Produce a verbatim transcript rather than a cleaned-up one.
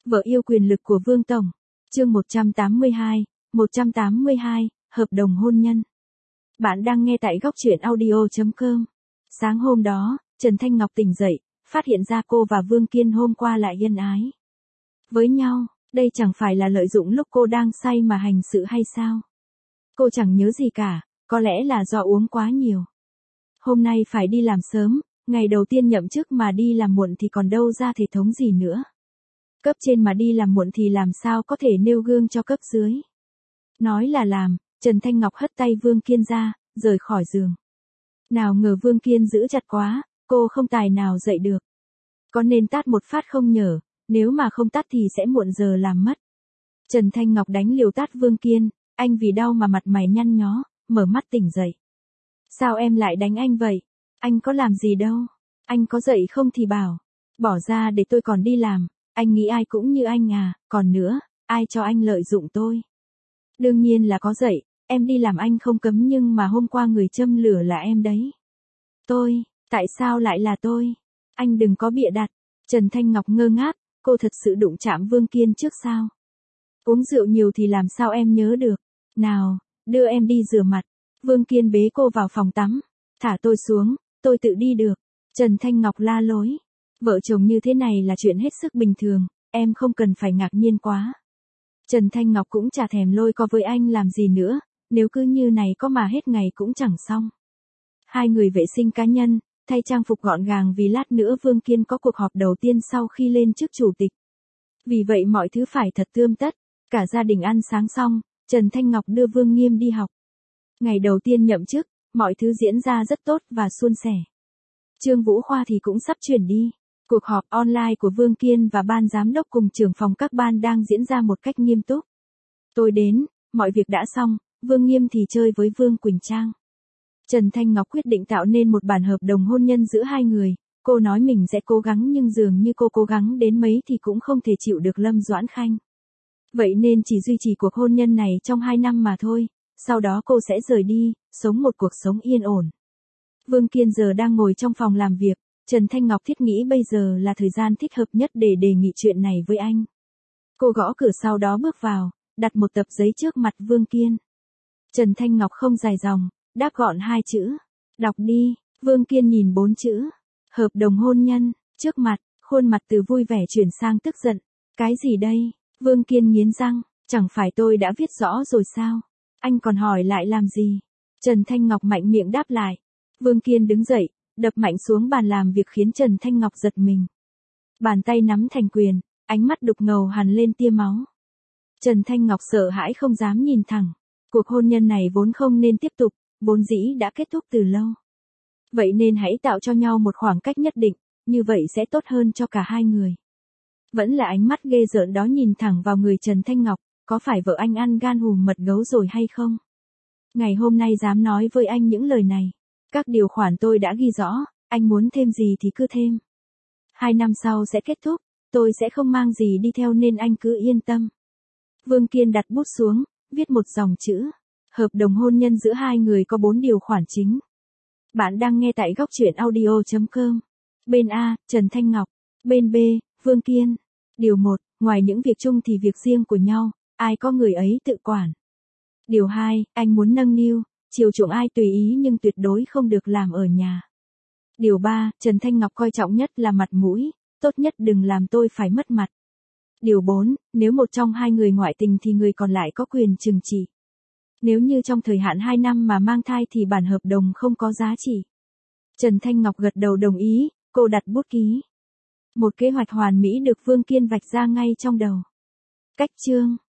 Vợ yêu quyền lực của Vương Tổng. Chương một trăm tám mươi hai, một trăm tám mươi hai, hợp đồng hôn nhân. Bạn đang nghe tại góc truyện audio chấm com. Sáng hôm đó, Trần Thanh Ngọc tỉnh dậy, phát hiện ra cô và Vương Kiên hôm qua lại ân ái với nhau, đây chẳng phải là lợi dụng lúc cô đang say mà hành sự hay sao? Cô chẳng nhớ gì cả, có lẽ là do uống quá nhiều. Hôm nay phải đi làm sớm, ngày đầu tiên nhậm chức mà đi làm muộn thì còn đâu ra thể thống gì nữa. Cấp trên mà đi làm muộn thì làm sao có thể nêu gương cho cấp dưới. Nói là làm, Trần Thanh Ngọc hất tay Vương Kiên ra, rời khỏi giường. Nào ngờ Vương Kiên giữ chặt quá, cô không tài nào dậy được. Có nên tát một phát không nhở, nếu mà không tát thì sẽ muộn giờ làm mất. Trần Thanh Ngọc đánh liều tát Vương Kiên, anh vì đau mà mặt mày nhăn nhó, mở mắt tỉnh dậy. Sao em lại đánh anh vậy? Anh có làm gì đâu. Anh có dậy không thì bảo. Bỏ ra để tôi còn đi làm. Anh nghĩ ai cũng như anh à, còn nữa, ai cho anh lợi dụng tôi? Đương nhiên là có dậy, em đi làm anh không cấm nhưng mà hôm qua người châm lửa là em đấy. Tôi, tại sao lại là tôi? Anh đừng có bịa đặt. Trần Thanh Ngọc ngơ ngác, cô thật sự đụng chạm Vương Kiên trước sao? Uống rượu nhiều thì làm sao em nhớ được? Nào, đưa em đi rửa mặt. Vương Kiên bế cô vào phòng tắm. Thả tôi xuống, tôi tự đi được. Trần Thanh Ngọc la lối. Vợ chồng như thế này là chuyện hết sức bình thường, em không cần phải ngạc nhiên quá. Trần Thanh Ngọc cũng chả thèm lôi co với anh làm gì nữa, nếu cứ như này có mà hết ngày cũng chẳng xong. Hai người vệ sinh cá nhân, thay trang phục gọn gàng vì lát nữa Vương Kiên có cuộc họp đầu tiên sau khi lên chức chủ tịch. Vì vậy mọi thứ phải thật tươm tất, cả gia đình ăn sáng xong, Trần Thanh Ngọc đưa Vương Nghiêm đi học. Ngày đầu tiên nhậm chức, mọi thứ diễn ra rất tốt và suôn sẻ. Trương Vũ Khoa thì cũng sắp chuyển đi. Cuộc họp online của Vương Kiên và ban giám đốc cùng trưởng phòng các ban đang diễn ra một cách nghiêm túc. Tôi đến, mọi việc đã xong, Vương Nghiêm thì chơi với Vương Quỳnh Trang. Trần Thanh Ngọc quyết định tạo nên một bản hợp đồng hôn nhân giữa hai người, cô nói mình sẽ cố gắng nhưng dường như cô cố gắng đến mấy thì cũng không thể chịu được Lâm Doãn Khanh. Vậy nên chỉ duy trì cuộc hôn nhân này trong hai năm mà thôi, sau đó cô sẽ rời đi, sống một cuộc sống yên ổn. Vương Kiên giờ đang ngồi trong phòng làm việc. Trần Thanh Ngọc thiết nghĩ bây giờ là thời gian thích hợp nhất để đề nghị chuyện này với anh. Cô gõ cửa sau đó bước vào, đặt một tập giấy trước mặt Vương Kiên. Trần Thanh Ngọc không dài dòng, đáp gọn hai chữ. Đọc đi. Vương Kiên nhìn bốn chữ. Hợp đồng hôn nhân, trước mặt, khuôn mặt từ vui vẻ chuyển sang tức giận. Cái gì đây? Vương Kiên nghiến răng, chẳng phải tôi đã viết rõ rồi sao? Anh còn hỏi lại làm gì? Trần Thanh Ngọc mạnh miệng đáp lại. Vương Kiên đứng dậy, đập mạnh xuống bàn làm việc khiến Trần Thanh Ngọc giật mình. Bàn tay nắm thành quyền, ánh mắt đục ngầu hằn lên tia máu. Trần Thanh Ngọc sợ hãi không dám nhìn thẳng. Cuộc hôn nhân này vốn không nên tiếp tục, vốn dĩ đã kết thúc từ lâu. Vậy nên hãy tạo cho nhau một khoảng cách nhất định, như vậy sẽ tốt hơn cho cả hai người. Vẫn là ánh mắt ghê rợn đó nhìn thẳng vào người Trần Thanh Ngọc, có phải vợ anh ăn gan hùm mật gấu rồi hay không? Ngày hôm nay dám nói với anh những lời này. Các điều khoản tôi đã ghi rõ, anh muốn thêm gì thì cứ thêm. Hai năm sau sẽ kết thúc, tôi sẽ không mang gì đi theo nên anh cứ yên tâm. Vương Kiên đặt bút xuống, viết một dòng chữ. Hợp đồng hôn nhân giữa hai người có bốn điều khoản chính. Bạn đang nghe tại góc truyện audio chấm com. Bên A, Trần Thanh Ngọc. Bên B, Vương Kiên. Điều một, ngoài những việc chung thì việc riêng của nhau, ai có người ấy tự quản. Điều hai, anh muốn nâng niu, chiều chuộng ai tùy ý nhưng tuyệt đối không được làm ở nhà. Điều ba, Trần Thanh Ngọc coi trọng nhất là mặt mũi, tốt nhất đừng làm tôi phải mất mặt. Điều bốn, nếu một trong hai người ngoại tình thì người còn lại có quyền trừng trị. Nếu như trong thời hạn hai năm mà mang thai thì bản hợp đồng không có giá trị. Trần Thanh Ngọc gật đầu đồng ý, cô đặt bút ký. Một kế hoạch hoàn mỹ được Vương Kiên vạch ra ngay trong đầu. Cách chương